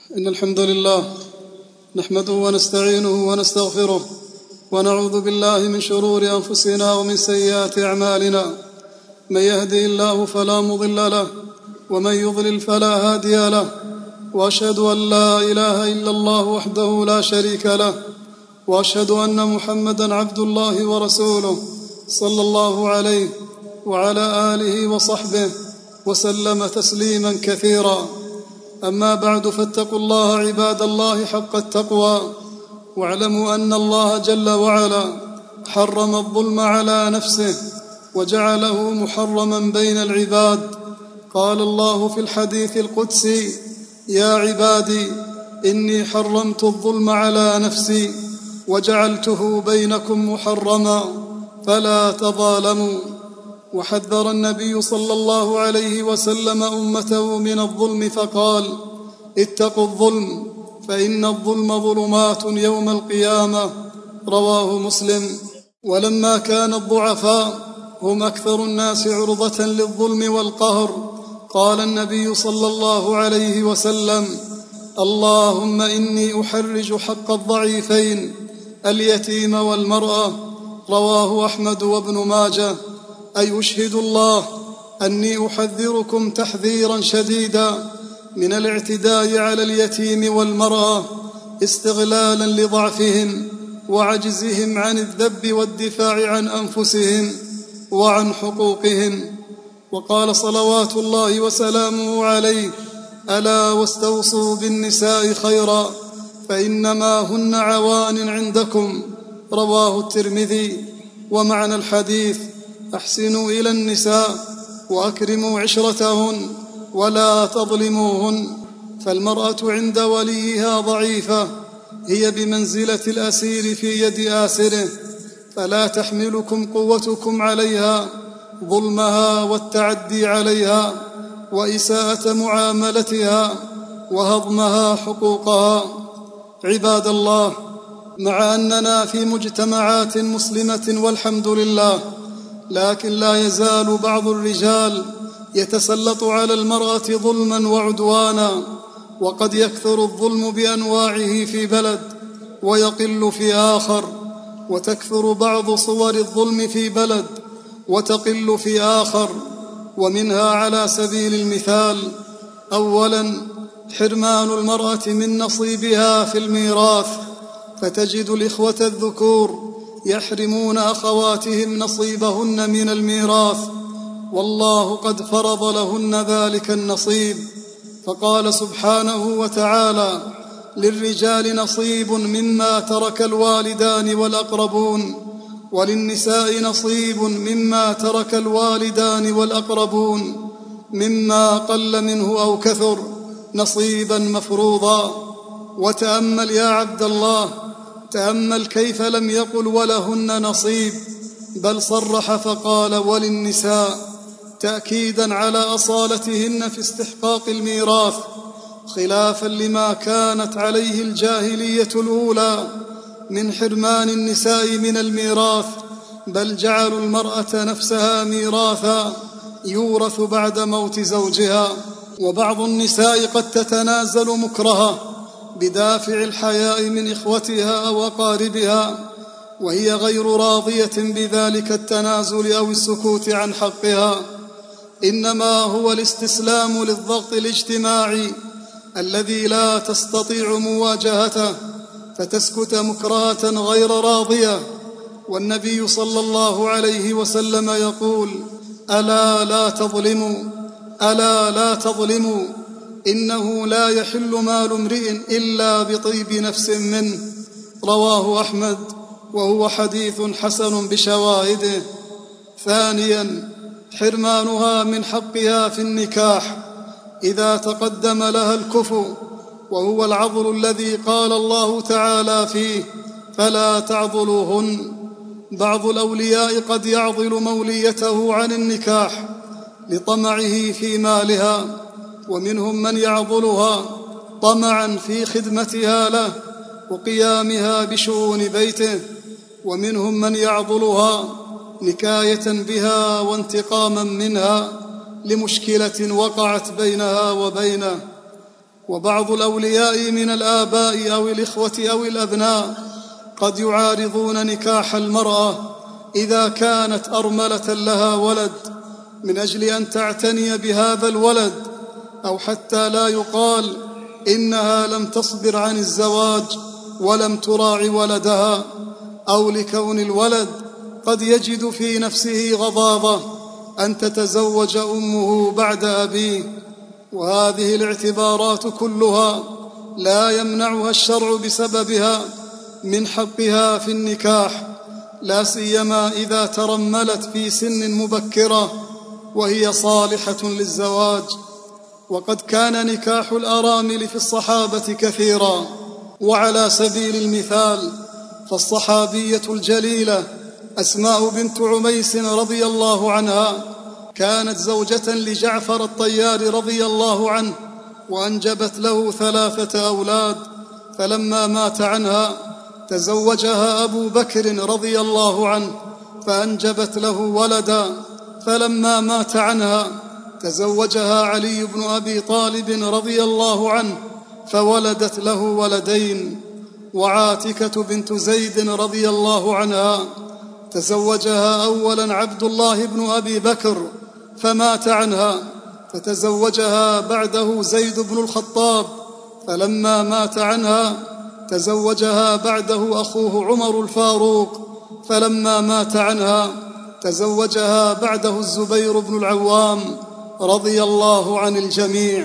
إن الحمد لله نحمده ونستعينه ونستغفره ونعوذ بالله من شرور أنفسنا ومن سيئات أعمالنا. من يهده الله فلا مضل له ومن يضلل فلا هادي له، وأشهد أن لا إله إلا الله وحده لا شريك له، وأشهد أن محمدًا عبد الله ورسوله صلى الله عليه وعلى آله وصحبه وسلم تسليمًا كثيرا. أما بعد، فاتقوا الله عباد الله حق التقوى، واعلموا أن الله جل وعلا حرم الظلم على نفسه وجعله محرما بين العباد. قال الله في الحديث القدسي: يا عبادي إني حرمت الظلم على نفسي وجعلته بينكم محرما فلا تظالموا. وحذر النبي صلى الله عليه وسلم أمته من الظلم فقال: اتقوا الظلم فإن الظلم ظلمات يوم القيامة. رواه مسلم. ولما كان الضعفاء هم أكثر الناس عرضة للظلم والقهر، قال النبي صلى الله عليه وسلم: اللهم إني أحرج حق الضعيفين اليتيم والمرأة. رواه أحمد وابن ماجه. أي أشهد الله أني أحذركم تحذيرا شديدا من الاعتداء على اليتيم والمرأة استغلالا لضعفهم وعجزهم عن الذب والدفاع عن أنفسهم وعن حقوقهم. وقال صلوات الله وسلامه عليه: ألا واستوصوا بالنساء خيرا فإنما هن عوان عندكم. رواه الترمذي. ومعنى الحديث: أحسنوا إلى النساء وأكرموا عشرتهن ولا تظلموهن. فالمرأة عند وليها ضعيفة، هي بمنزلة الأسير في يد آسره، فلا تحملكم قوتكم عليها ظلمها والتعدي عليها وإساءة معاملتها وهضمها حقوقها. عباد الله، مع أننا في مجتمعات مسلمة والحمد لله، لكن لا يزال بعض الرجال يتسلط على المرأة ظلما وعدوانا، وقد يكثر الظلم بأنواعه في بلد ويقل في آخر، وتكثر بعض صور الظلم في بلد وتقل في آخر. ومنها على سبيل المثال: أولا، حرمان المرأة من نصيبها في الميراث، فتجد الإخوة الذكور يحرمون أخواتهم نصيبهن من الميراث والله قد فرض لهن ذلك النصيب. فقال سبحانه وتعالى: للرجال نصيب مما ترك الوالدان والأقربون، وللنساء نصيب مما ترك الوالدان والأقربون، مما قل منه أو كثر، نصيبا مفروضا. وتأمل يا عبد الله، تأمل كيف لم يقل ولهن نصيب، بل صرح فقال وللنساء، تأكيدا على أصالتهن في استحقاق الميراث، خلافا لما كانت عليه الجاهلية الأولى من حرمان النساء من الميراث، بل جعلوا المرأة نفسها ميراثا يورث بعد موت زوجها. وبعض النساء قد تتنازل مكرها بدافع الحياء من إخوتها أو أقاربها، وهي غير راضية بذلك التنازل أو السكوت عن حقها، إنما هو الاستسلام للضغط الاجتماعي الذي لا تستطيع مواجهته، فتسكت مكرهة غير راضية. والنبي صلى الله عليه وسلم يقول: ألا لا تظلموا، ألا لا تظلموا، إنه لا يحل مال امرئ إلا بطيب نفس منه. رواه أحمد، وهو حديث حسن بشواهده. ثانيا، حرمانها من حقها في النكاح إذا تقدم لها الكفو، وهو العضل الذي قال الله تعالى فيه: فلا تعضلوهن. بعض الأولياء قد يعضل موليته عن النكاح لطمعه في مالها، ومنهم من يعضلها طمعا في خدمتها له وقيامها بشؤون بيته، ومنهم من يعضلها نكاية بها وانتقاما منها لمشكلة وقعت بينها وبينه. وبعض الأولياء من الآباء أو الإخوة أو الأبناء قد يعارضون نكاح المرأة إذا كانت أرملة لها ولد من أجل أن تعتني بهذا الولد، أو حتى لا يقال إنها لم تصبر عن الزواج ولم تراعي ولدها، أو لكون الولد قد يجد في نفسه غضاضة أن تتزوج أمه بعد أبيه. وهذه الاعتبارات كلها لا يمنعها الشرع بسببها من حقها في النكاح، لا سيما إذا ترملت في سن مبكرة وهي صالحة للزواج. وقد كان نكاح الأرامل في الصحابة كثيرا، وعلى سبيل المثال فالصحابية الجليلة أسماء بنت عميس رضي الله عنها كانت زوجة لجعفر الطيار رضي الله عنه، وأنجبت له 3 أولاد، فلما مات عنها تزوجها أبو بكر رضي الله عنه فأنجبت له ولدا، فلما مات عنها تزوجها علي بن أبي طالب رضي الله عنه فولدت له ولدين. وعاتكة بنت زيد رضي الله عنها تزوجها أولا عبد الله بن أبي بكر فمات عنها، فتزوجها بعده زيد بن الخطاب، فلما مات عنها تزوجها بعده أخوه عمر الفاروق، فلما مات عنها تزوجها بعده الزبير بن العوام رضي الله عن الجميع.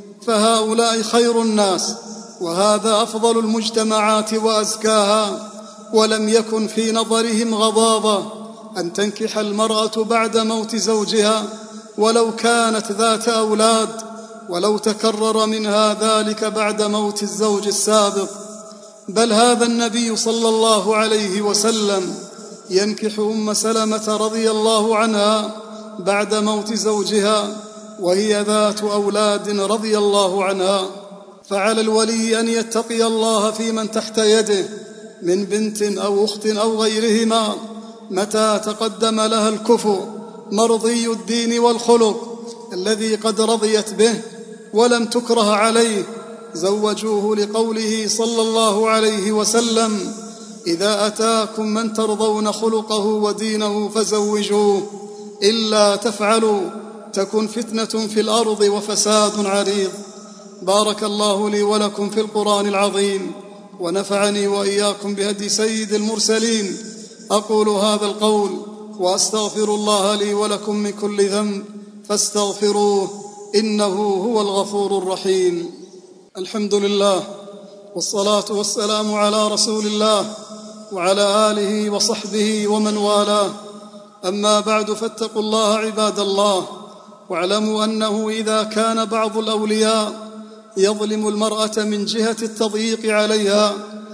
فهؤلاء خير الناس، وهذا أفضل المجتمعات وأزكاها، ولم يكن في نظرهم غضاضة أن تنكح المرأة بعد موت زوجها ولو كانت ذات أولاد، ولو تكرر منها ذلك بعد موت الزوج السابق. بل هذا النبي صلى الله عليه وسلم ينكح أم سلمة رضي الله عنها بعد موت زوجها وهي ذات أولاد رضي الله عنها. فعلى الولي أن يتقي الله في من تحت يده من بنت أو أخت أو غيرهما، متى تقدم لها الكفء مرضي الدين والخلق الذي قد رضيت به ولم تكره عليه زوجوه، لقوله صلى الله عليه وسلم: إذا أتاكم من ترضون خلقه ودينه فزوجوه، إلا تفعلوا تكن فتنة في الأرض وفساد عريض. بارك الله لي ولكم في القرآن العظيم، ونفعني وإياكم بهدي سيد المرسلين. أقول هذا القول وأستغفر الله لي ولكم من كل ذنب فاستغفروه إنه هو الغفور الرحيم. الحمد لله، والصلاة والسلام على رسول الله وعلى آله وصحبه ومن والاه. أما بعد، فاتقوا الله عباد الله، واعلموا أنه إذا كان بعض الأولياء يظلم المرأة من جهة التضييق عليها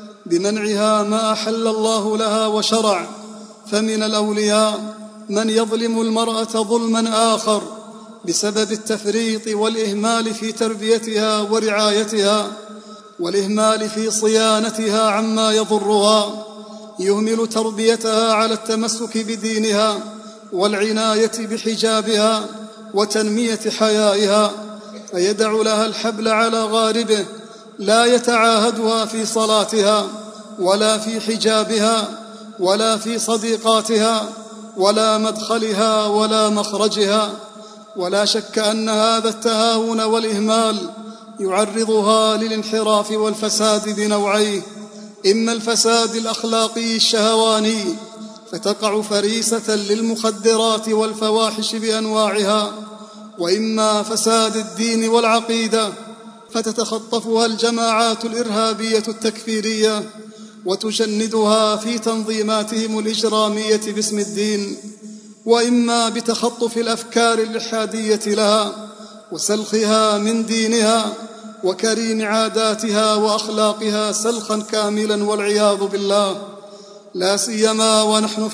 بمنعها ما أحل الله لها وشرع، فمن الأولياء من يظلم المرأة ظلما آخر بسبب التفريط والإهمال في تربيتها ورعايتها، والإهمال في صيانتها عما يضرها، يهمل تربيتها على التمسك بدينها والعناية بحجابها وتنمية حيائها، فيدع لها الحبل على غاربه، لا يتعاهدها في صلاتها ولا في حجابها ولا في صديقاتها ولا مدخلها ولا مخرجها. ولا شك أن هذا التهاون والإهمال يعرضها للانحراف والفساد بنوعيه: إما الفساد الأخلاقي الشهواني فتقع فريسة للمخدرات والفواحش بأنواعها، وإما فساد الدين والعقيدة فتتخطفها الجماعات الإرهابية التكفيرية وتجندها في تنظيماتهم الإجرامية باسم الدين، وإما بتخطف الأفكار الإلحادية لها وسلخها من دينها وكريم عاداتها وأخلاقها سلخا كاملا والعياذ بالله. لا سيما ونحن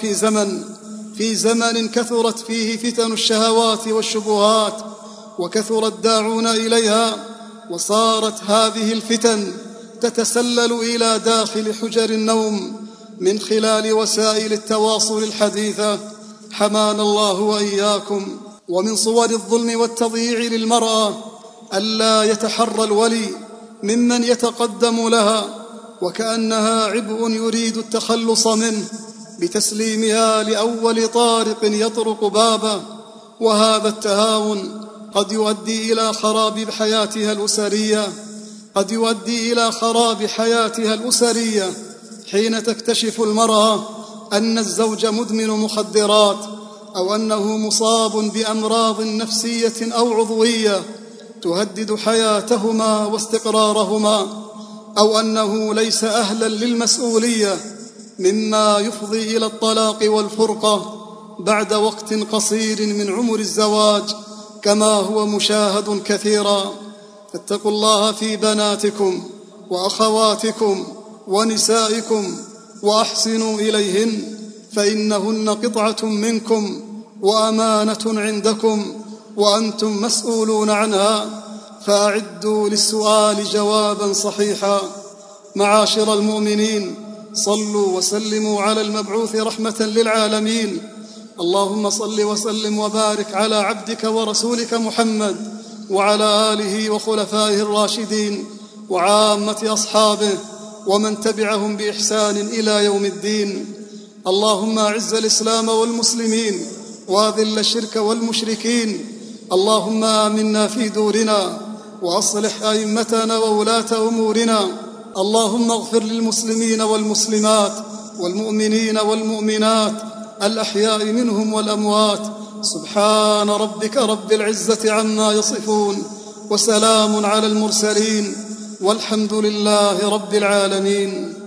في زمن كثرت فيه فتن الشهوات والشبهات وكثر الداعون إليها، وصارت هذه الفتن تتسلل إلى داخل حجر النوم من خلال وسائل التواصل الحديثة، حمانا الله وإياكم. ومن صور الظلم والتضييع للمرأة ألا يتحرى الولي ممن يتقدم لها وكأنها عبء يريد التخلص منه بتسليمها لأول طارق يطرق بابه، وهذا التهاون قد يؤدي إلى خراب حياتها الأسرية حين تكتشف المرأة أن الزوج مدمن مخدرات، أو أنه مصاب بأمراض نفسية أو عضوية تهدد حياتهما واستقرارهما، أو أنه ليس أهلاً للمسؤولية، مما يفضي إلى الطلاق والفرقة بعد وقت قصير من عمر الزواج كما هو مشاهد كثيرا. فاتقوا الله في بناتكم وأخواتكم ونسائكم وأحسنوا إليهن، فإنهن قطعة منكم وأمانة عندكم وأنتم مسؤولون عنها، فأعدوا للسؤال جوابا صحيحا. معاشر المؤمنين، صلوا وسلموا على المبعوث رحمة للعالمين. اللهم صل وسلم وبارك على عبدك ورسولك محمد وعلى آله وخلفائه الراشدين وعامة أصحابه ومن تبعهم بإحسان إلى يوم الدين. اللهم أعز الإسلام والمسلمين وأذل الشرك والمشركين. اللهم آمنا في دورنا وأصلح أئمتنا وولاة أمورنا. اللهم اغفر للمسلمين والمسلمات والمؤمنين والمؤمنات الأحياء منهم والأموات. سبحان ربك رب العزة عما يصفون، وسلام على المرسلين، والحمد لله رب العالمين.